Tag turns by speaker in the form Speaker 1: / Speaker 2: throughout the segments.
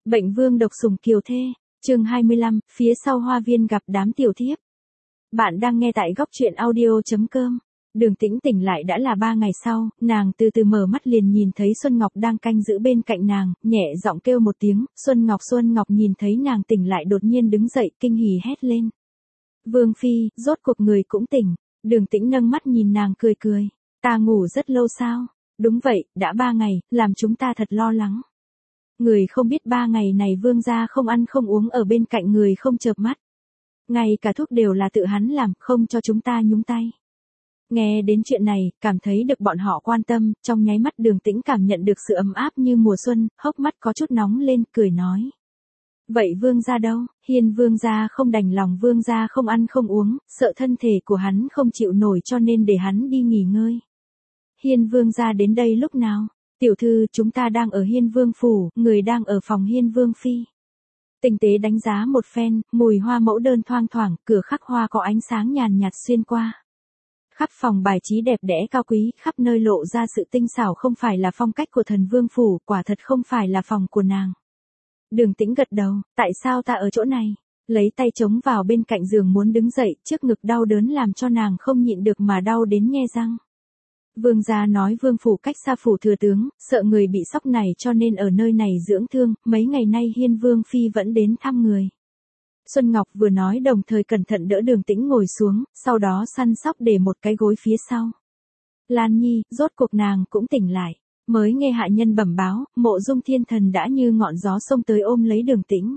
Speaker 1: Bệnh vương độc sủng kiều thê, chương 25, phía sau hoa viên gặp đám tiểu thiếp. Bạn đang nghe tại góc truyện audio.com. Đường Tĩnh tỉnh lại đã là 3 ngày sau, nàng từ từ mở mắt liền nhìn thấy Xuân Ngọc đang canh giữ bên cạnh nàng, nhẹ giọng kêu một tiếng, Xuân Ngọc nhìn thấy nàng tỉnh lại đột nhiên đứng dậy, kinh hỉ hét lên. Vương Phi, rốt cuộc người cũng tỉnh. Đường Tĩnh nâng mắt nhìn nàng cười cười. Ta ngủ rất lâu sao? Đúng vậy, đã 3 ngày, làm chúng ta thật lo lắng. Người không biết 3 ngày này vương gia không ăn không uống ở bên cạnh người không chợp mắt. Ngay cả thuốc đều là tự hắn làm, không cho chúng ta nhúng tay. Nghe đến chuyện này, cảm thấy được bọn họ quan tâm, trong nháy mắt Đường Tĩnh cảm nhận được sự ấm áp như mùa xuân, hốc mắt có chút nóng lên, cười nói. Vậy vương gia đâu? Hiên vương gia không đành lòng vương gia không ăn không uống, sợ thân thể của hắn không chịu nổi cho nên để hắn đi nghỉ ngơi. Hiên vương gia đến đây lúc nào? Tiểu thư, chúng ta đang ở Hiên vương phủ, người đang ở phòng Hiên vương phi. Tinh tế đánh giá một phen, mùi hoa mẫu đơn thoang thoảng, cửa khắc hoa có ánh sáng nhàn nhạt xuyên qua. Khắp phòng bài trí đẹp đẽ cao quý, khắp nơi lộ ra sự tinh xảo không phải là phong cách của thần vương phủ, quả thật không phải là phòng của nàng. Đường Tĩnh gật đầu, tại sao ta ở chỗ này? Lấy tay chống vào bên cạnh giường muốn đứng dậy, trước ngực đau đớn làm cho nàng không nhịn được mà đau đến nhe răng. Vương gia nói vương phủ cách xa phủ thừa tướng, sợ người bị sốc này cho nên ở nơi này dưỡng thương, mấy ngày nay Hiên vương phi vẫn đến thăm người. Xuân Ngọc vừa nói đồng thời cẩn thận đỡ Đường Tĩnh ngồi xuống, sau đó săn sóc để một cái gối phía sau. Lan Nhi, rốt cuộc nàng cũng tỉnh lại, mới nghe hạ nhân bẩm báo, Mộ Dung Thiên Thần đã như ngọn gió xông tới ôm lấy Đường Tĩnh.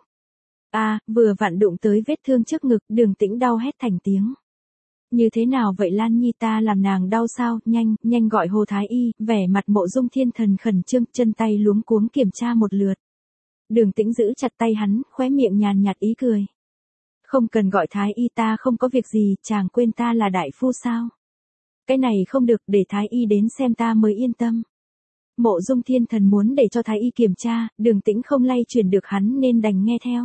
Speaker 1: Vừa vặn đụng tới vết thương trước ngực, Đường Tĩnh đau hét thành tiếng. Như thế nào vậy Lan Nhi, ta làm nàng đau sao? Nhanh gọi Hồ Thái Y. Vẻ mặt Mộ Dung Thiên Thần khẩn trương, chân tay luống cuống kiểm tra một lượt. Đường Tĩnh giữ chặt tay hắn, khóe miệng nhàn nhạt ý cười. Không cần gọi Thái Y, ta không có việc gì, chàng quên ta là đại phu sao? Cái này không được, để Thái Y đến xem ta mới yên tâm. Mộ Dung Thiên Thần muốn để cho Thái Y kiểm tra, Đường Tĩnh không lay chuyển được hắn nên đành nghe theo.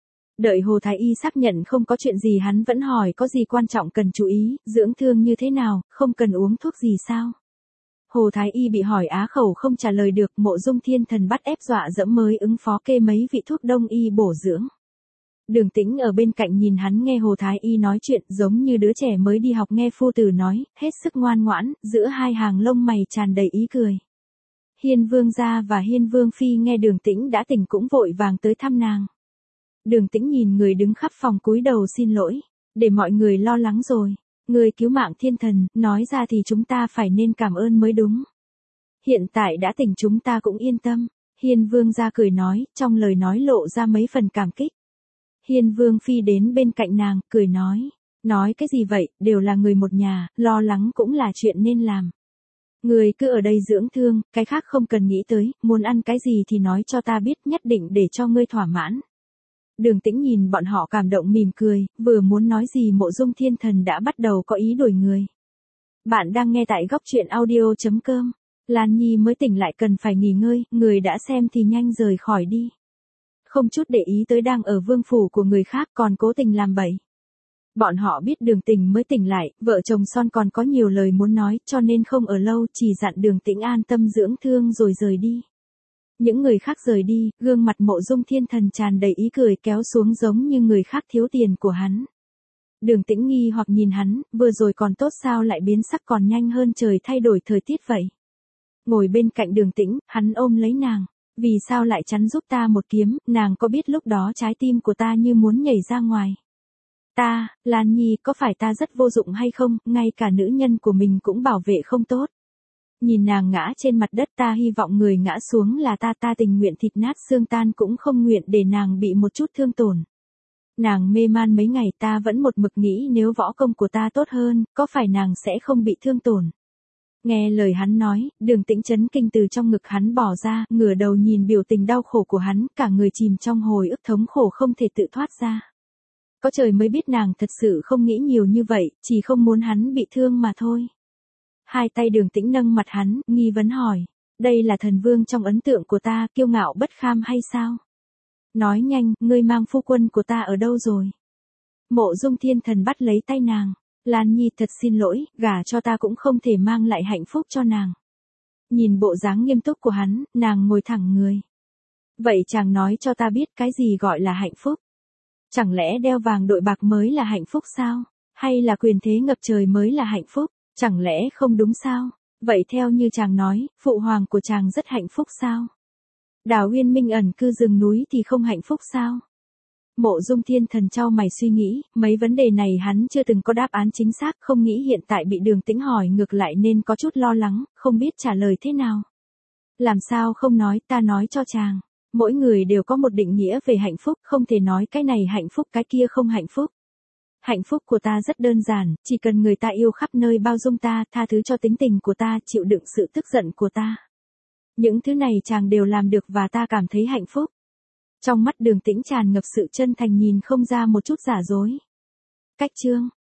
Speaker 1: Đợi Hồ Thái Y xác nhận không có chuyện gì hắn vẫn hỏi có gì quan trọng cần chú ý, dưỡng thương như thế nào, không cần uống thuốc gì sao? Hồ Thái Y bị hỏi á khẩu không trả lời được, Mộ Dung Thiên Thần bắt ép dọa dẫm mới ứng phó kê mấy vị thuốc đông y bổ dưỡng. Đường Tĩnh ở bên cạnh nhìn hắn nghe Hồ Thái Y nói chuyện giống như đứa trẻ mới đi học nghe phu tử nói, hết sức ngoan ngoãn, giữa hai hàng lông mày tràn đầy ý cười. Hiên vương gia và Hiên vương phi nghe Đường Tĩnh đã tỉnh cũng vội vàng tới thăm nàng. Đường Tĩnh nhìn người đứng khắp phòng cúi đầu xin lỗi, để mọi người lo lắng rồi, người cứu mạng Thiên Thần, nói ra thì chúng ta phải nên cảm ơn mới đúng. Hiện tại đã tỉnh chúng ta cũng yên tâm, Hiên vương gia cười nói, trong lời nói lộ ra mấy phần cảm kích. Hiên vương phi đến bên cạnh nàng, cười nói cái gì vậy, đều là người một nhà, lo lắng cũng là chuyện nên làm. Người cứ ở đây dưỡng thương, cái khác không cần nghĩ tới, muốn ăn cái gì thì nói cho ta biết, nhất định để cho ngươi thỏa mãn. Đường Tĩnh nhìn bọn họ cảm động mỉm cười, vừa muốn nói gì Mộ Dung Thiên Thần đã bắt đầu có ý đuổi người. Bạn đang nghe tại góc truyện audio.com. Lan Nhi mới tỉnh lại cần phải nghỉ ngơi, người đã xem thì nhanh rời khỏi đi. Không chút để ý tới đang ở vương phủ của người khác còn cố tình làm bậy. Bọn họ biết Đường Tình mới tỉnh lại, vợ chồng son còn có nhiều lời muốn nói cho nên không ở lâu, chỉ dặn Đường Tĩnh an tâm dưỡng thương rồi rời đi. Những người khác rời đi, gương mặt Mộ Dung Thiên Thần tràn đầy ý cười kéo xuống giống như người khác thiếu tiền của hắn. Đường Tĩnh nghi hoặc nhìn hắn, vừa rồi còn tốt sao lại biến sắc còn nhanh hơn trời thay đổi thời tiết vậy. Ngồi bên cạnh Đường Tĩnh, hắn ôm lấy nàng. Vì sao lại chắn giúp ta một kiếm, nàng có biết lúc đó trái tim của ta như muốn nhảy ra ngoài. Lan Nhi, có phải ta rất vô dụng hay không, ngay cả nữ nhân của mình cũng bảo vệ không tốt. Nhìn nàng ngã trên mặt đất, ta hy vọng người ngã xuống là ta tình nguyện thịt nát xương tan cũng không nguyện để nàng bị một chút thương tổn. Nàng mê man mấy ngày ta vẫn một mực nghĩ nếu võ công của ta tốt hơn, có phải nàng sẽ không bị thương tổn. Nghe lời hắn nói, Đường Tĩnh chấn kinh từ trong ngực hắn bỏ ra, ngửa đầu nhìn biểu tình đau khổ của hắn, cả người chìm trong hồi ức thống khổ không thể tự thoát ra. Có trời mới biết nàng thật sự không nghĩ nhiều như vậy, chỉ không muốn hắn bị thương mà thôi. Hai tay Đường Tĩnh nâng mặt hắn, nghi vấn hỏi, đây là thần vương trong ấn tượng của ta, kiêu ngạo bất kham hay sao? Nói nhanh, ngươi mang phu quân của ta ở đâu rồi? Mộ Dung Thiên Thần bắt lấy tay nàng. Lan Nhi thật xin lỗi, gả cho ta cũng không thể mang lại hạnh phúc cho nàng. Nhìn bộ dáng nghiêm túc của hắn, nàng ngồi thẳng người. Vậy chàng nói cho ta biết cái gì gọi là hạnh phúc? Chẳng lẽ đeo vàng đội bạc mới là hạnh phúc sao? Hay là quyền thế ngập trời mới là hạnh phúc? Chẳng lẽ không đúng sao? Vậy theo như chàng nói, phụ hoàng của chàng rất hạnh phúc sao? Đào Uyên Minh ẩn cư rừng núi thì không hạnh phúc sao? Mộ Dung Thiên Thần chau mày suy nghĩ, mấy vấn đề này hắn chưa từng có đáp án chính xác, không nghĩ hiện tại bị Đường Tĩnh hỏi ngược lại nên có chút lo lắng, không biết trả lời thế nào. Làm sao không nói, ta nói cho chàng. Mỗi người đều có một định nghĩa về hạnh phúc, không thể nói cái này hạnh phúc cái kia không hạnh phúc. Hạnh phúc của ta rất đơn giản, chỉ cần người ta yêu khắp nơi bao dung ta, tha thứ cho tính tình của ta, chịu đựng sự tức giận của ta. Những thứ này chàng đều làm được và ta cảm thấy hạnh phúc. Trong mắt Đường Tĩnh tràn ngập sự chân thành nhìn không ra một chút giả dối. Cách chương